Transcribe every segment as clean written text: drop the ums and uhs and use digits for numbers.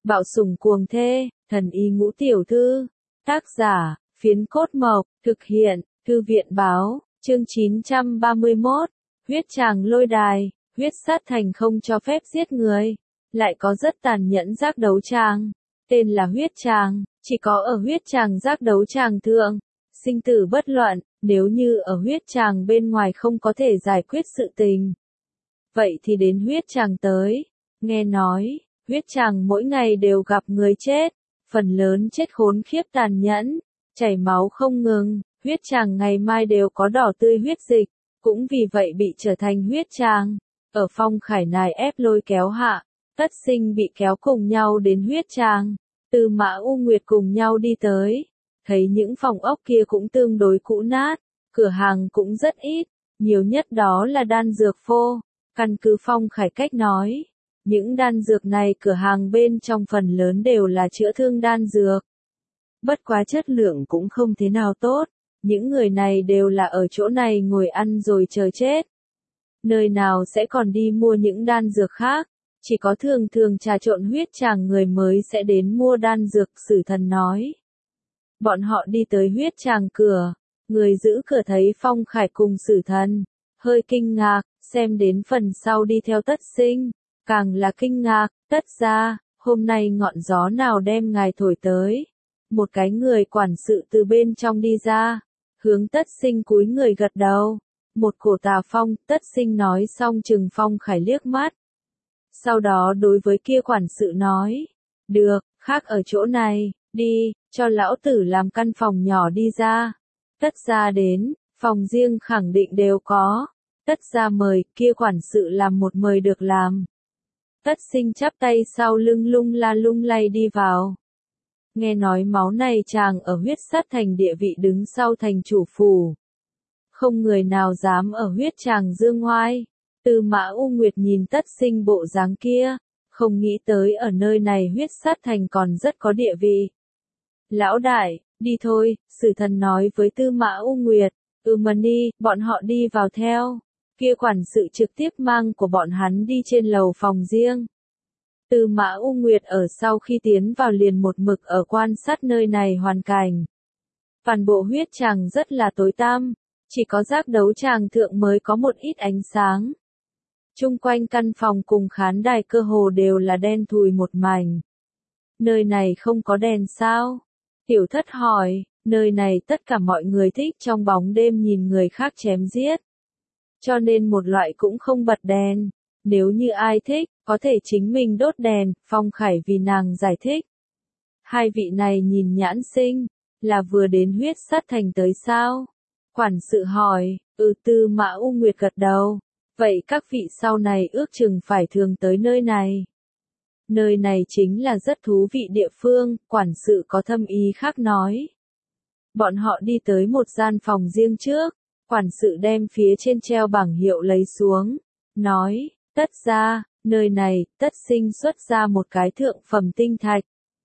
Bạo sủng cuồng thê, thần y ngũ tiểu thư. Tác giả, Phiến Cốt Mộc, thực hiện, Thư viện báo, chương 931, huyết tràng lôi đài, huyết sát thành không cho phép giết người, lại có rất tàn nhẫn giác đấu tràng, tên là huyết tràng, chỉ có ở huyết tràng giác đấu tràng thượng, sinh tử bất luận, nếu như ở huyết tràng bên ngoài không có thể giải quyết sự tình. Vậy thì đến huyết tràng tới, nghe nói, huyết tràng mỗi ngày đều gặp người chết, phần lớn chết khốn khiếp tàn nhẫn, chảy máu không ngừng, huyết tràng ngày mai đều có đỏ tươi huyết dịch, cũng vì vậy bị trở thành huyết tràng. Ở Phong Khải nài ép lôi kéo hạ, Tất Sinh bị kéo cùng nhau đến huyết tràng, Tư Mã U Nguyệt cùng nhau đi tới, thấy những phòng ốc kia cũng tương đối cũ nát, cửa hàng cũng rất ít, nhiều nhất đó là đan dược phô, căn cứ Phong Khải cách nói. Những đan dược này cửa hàng bên trong phần lớn đều là chữa thương đan dược. Bất quá chất lượng cũng không thế nào tốt, những người này đều là ở chỗ này ngồi ăn rồi chờ chết. Nơi nào sẽ còn đi mua những đan dược khác, chỉ có thường thường trà trộn huyết tràng người mới sẽ đến mua đan dược, Sử Thần nói. Bọn họ đi tới huyết tràng cửa, người giữ cửa thấy Phong Khải cùng Sử Thần, hơi kinh ngạc, xem đến phần sau đi theo Tất Sinh. Càng là kinh ngạc, Tất gia, hôm nay ngọn gió nào đem ngài thổi tới. Một cái người quản sự từ bên trong đi ra, hướng Tất Sinh cúi người gật đầu. Một cổ tà phong, Tất Sinh nói xong chừng Phong Khải liếc mắt. Sau đó đối với kia quản sự nói, được, khác ở chỗ này, đi, cho lão tử làm căn phòng nhỏ đi ra. Tất gia đến, phòng riêng khẳng định đều có. Tất gia mời, kia quản sự làm một mời được làm. Tất Sinh chắp tay sau lưng lung la lung lay đi vào. Nghe nói máu này chàng ở huyết sát thành địa vị đứng sau thành chủ phủ. Không người nào dám ở huyết tràng dương ngoai. Tư Mã U Nguyệt nhìn Tất Sinh bộ dáng kia, không nghĩ tới ở nơi này huyết sát thành còn rất có địa vị. Lão đại, đi thôi, Sử Thần nói với Tư Mã U Nguyệt, Mani, bọn họ đi vào theo. Kia quản sự trực tiếp mang của bọn hắn đi trên lầu phòng riêng. Tư Mã U Nguyệt ở sau khi tiến vào liền một mực ở quan sát nơi này hoàn cảnh. Toàn bộ huyết tràng rất là tối tăm, chỉ có giác đấu tràng thượng mới có một ít ánh sáng. Chung quanh căn phòng cùng khán đài cơ hồ đều là đen thùi một mảnh. Nơi này không có đèn sao? Tiểu Thất hỏi, nơi này tất cả mọi người thích trong bóng đêm nhìn người khác chém giết. Cho nên một loại cũng không bật đèn. Nếu như ai thích, có thể chính mình đốt đèn, Phong Khải vì nàng giải thích. Hai vị này nhìn nhãn sinh, là vừa đến huyết sát thành tới sao? Quản sự hỏi, Tư Mã U Nguyệt gật đầu. Vậy các vị sau này ước chừng phải thường tới nơi này. Nơi này chính là rất thú vị địa phương, quản sự có thâm ý khác nói. Bọn họ đi tới một gian phòng riêng trước. Quản sự đem phía trên treo bảng hiệu lấy xuống, nói, Tất gia, nơi này, Tất Sinh xuất ra một cái thượng phẩm tinh thạch.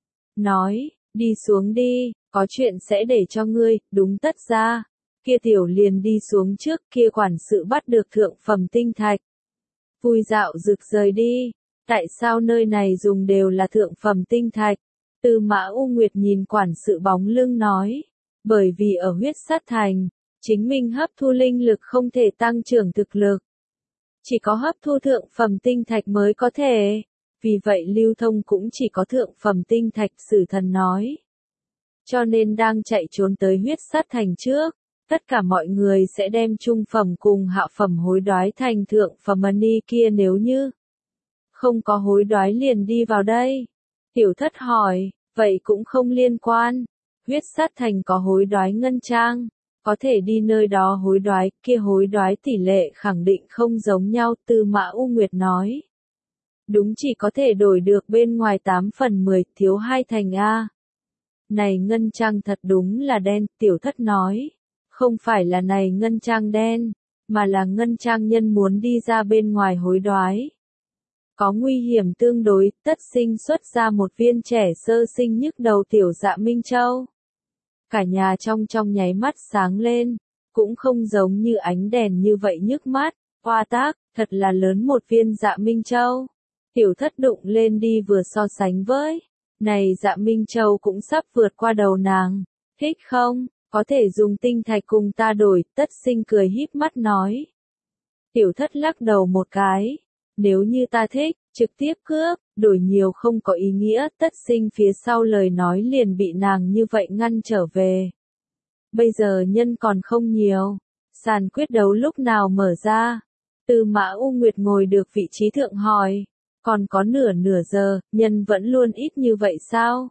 Nói, đi xuống đi, có chuyện sẽ để cho ngươi, đúng Tất gia. Kia tiểu liền đi xuống trước, kia quản sự bắt được thượng phẩm tinh thạch. Vui dạo rực rời đi, tại sao nơi này dùng đều là thượng phẩm tinh thạch? Tư Mã U Nguyệt nhìn quản sự bóng lưng nói, bởi vì ở huyết sát thành, chính mình hấp thu linh lực không thể tăng trưởng thực lực. Chỉ có hấp thu thượng phẩm tinh thạch mới có thể. Vì vậy lưu thông cũng chỉ có thượng phẩm tinh thạch, Sử Thần nói. Cho nên đang chạy trốn tới huyết sát thành trước, tất cả mọi người sẽ đem trung phẩm cùng hạ phẩm hối đoái thành thượng phẩm money kia, nếu như không có hối đoái liền đi vào đây. Tiểu Thất hỏi, vậy cũng không liên quan. Huyết sát thành có hối đoái ngân trang. Có thể đi nơi đó hối đoái, kia hối đoái tỷ lệ khẳng định không giống nhau, Tư Mã U Nguyệt nói. Đúng, chỉ có thể đổi được bên ngoài 8 phần 10, thiếu 2 thành A. Này ngân trang thật đúng là đen, Tiểu Thất nói. Không phải là này ngân trang đen, mà là ngân trang nhân muốn đi ra bên ngoài hối đoái. Có nguy hiểm tương đối, Tất Sinh xuất ra một viên trẻ sơ sinh nhức đầu tiểu dạ Minh Châu. Cả nhà trong nháy mắt sáng lên, cũng không giống như ánh đèn như vậy nhức mắt, hoa tác, thật là lớn một viên dạ Minh Châu. Tiểu Thất đụng lên đi vừa so sánh với Này Dạ Minh Châu cũng sắp vượt qua đầu nàng. Thích không? Có thể dùng tinh thạch cùng ta đổi, Tất Sinh cười híp mắt nói. Tiểu Thất lắc đầu một cái. Nếu như ta thích, trực tiếp cướp, đổi nhiều không có ý nghĩa, Tất Sinh phía sau lời nói liền bị nàng như vậy ngăn trở về. Bây giờ nhân còn không nhiều. Sàn quyết đấu lúc nào mở ra? Tư Mã U Nguyệt ngồi được vị trí thượng hỏi. Còn có nửa giờ, nhân vẫn luôn ít như vậy sao?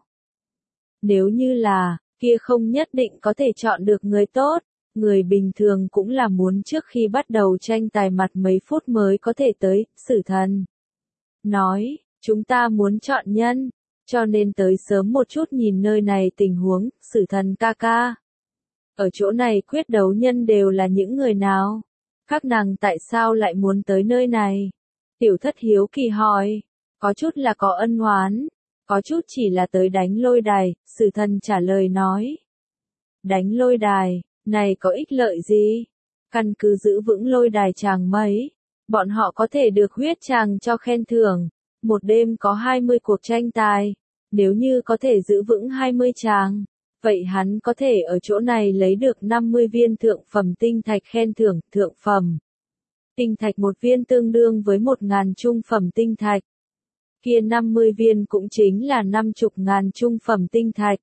Nếu như là, kia không nhất định có thể chọn được người tốt. Người bình thường cũng là muốn trước khi bắt đầu tranh tài mặt mấy phút mới có thể tới, Sử Thần nói, chúng ta muốn chọn nhân, cho nên tới sớm một chút nhìn nơi này tình huống, Sử Thần ca ca. Ở chỗ này quyết đấu nhân đều là những người nào? Các nàng tại sao lại muốn tới nơi này? Tiểu Thất hiếu kỳ hỏi, có chút là có ân oán, có chút chỉ là tới đánh lôi đài, Sử Thần trả lời nói. Đánh lôi đài, này có ích lợi gì? Căn cứ giữ vững lôi đài chàng mấy, bọn họ có thể được huyết chàng cho khen thưởng, một đêm có 20 cuộc tranh tài, nếu như có thể giữ vững 20 chàng, vậy hắn có thể ở chỗ này lấy được 50 viên thượng phẩm tinh thạch khen thưởng, thượng phẩm. Tinh thạch một viên tương đương với 1.000 trung phẩm tinh thạch. Kia 50 viên cũng chính là 50.000 trung phẩm tinh thạch.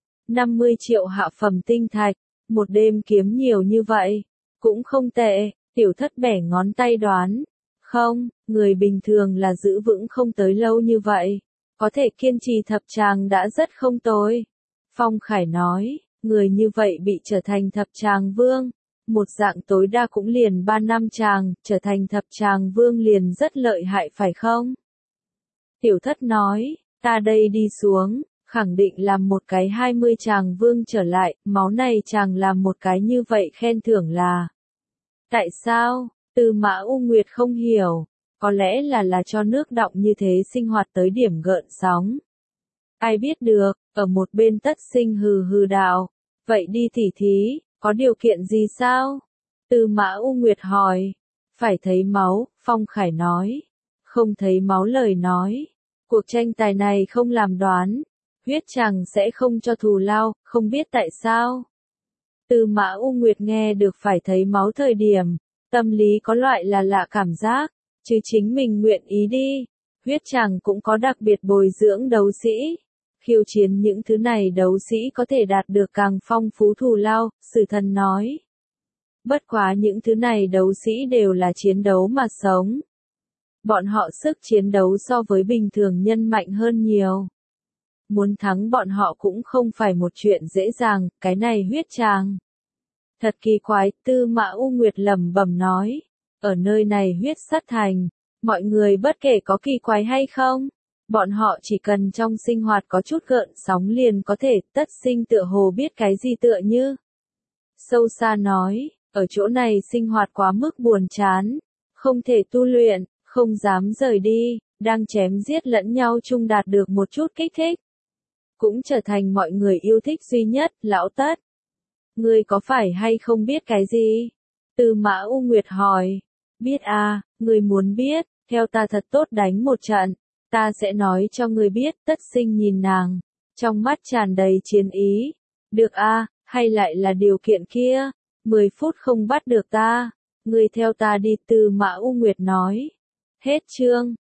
50 triệu hạ phẩm tinh thạch, một đêm kiếm nhiều như vậy, cũng không tệ, Tiểu Thất bẻ ngón tay đoán. Không, người bình thường là giữ vững không tới lâu như vậy, có thể kiên trì thập tràng đã rất không tồi. Phong Khải nói, người như vậy bị trở thành thập tràng vương, một dạng tối đa cũng liền 3 năm tràng, trở thành thập tràng vương liền rất lợi hại phải không? Tiểu Thất nói, ta đây đi xuống, khẳng định làm một cái 20 tràng vương trở lại, máu này chàng làm một cái như vậy khen thưởng là. Tại sao? Tư Mã U Nguyệt không hiểu, có lẽ là cho nước đọng như thế sinh hoạt tới điểm gợn sóng. Ai biết được, ở một bên Tất Sinh hừ hừ đạo, vậy đi tỉ thí, có điều kiện gì sao? Tư Mã U Nguyệt hỏi, phải thấy máu, Phong Khải nói, không thấy máu lời nói, cuộc tranh tài này không làm đoán, huyết chàng sẽ không cho thù lao, không biết tại sao. Tư Mã U Nguyệt nghe được phải thấy máu thời điểm, tâm lý có loại là lạ cảm giác, chứ chính mình nguyện ý đi, huyết chàng cũng có đặc biệt bồi dưỡng đấu sĩ. Khiêu chiến những thứ này đấu sĩ có thể đạt được càng phong phú thù lao, Sử Thần nói. Bất quá những thứ này đấu sĩ đều là chiến đấu mà sống. Bọn họ sức chiến đấu so với bình thường nhân mạnh hơn nhiều. Muốn thắng bọn họ cũng không phải một chuyện dễ dàng, cái này huyết chàng. Thật kỳ quái, Tư Mã U Nguyệt lẩm bẩm nói. Ở nơi này huyết sát thành, mọi người bất kể có kỳ quái hay không, bọn họ chỉ cần trong sinh hoạt có chút gợn sóng liền có thể, Tất Sinh tựa hồ biết cái gì tựa như. Sâu xa nói, ở chỗ này sinh hoạt quá mức buồn chán, không thể tu luyện, không dám rời đi, đang chém giết lẫn nhau chung đạt được một chút kích thích. Cũng trở thành mọi người yêu thích duy nhất, lão Tất. Ngươi có phải hay không biết cái gì? Tư Mã U Nguyệt hỏi. Biết à, ngươi muốn biết, theo ta thật tốt đánh một trận, ta sẽ nói cho ngươi biết. Tất Sinh nhìn nàng, trong mắt tràn đầy chiến ý. Được à, hay lại là điều kiện kia, 10 phút không bắt được ta, ngươi theo ta đi. Tư Mã U Nguyệt nói. Hết chương.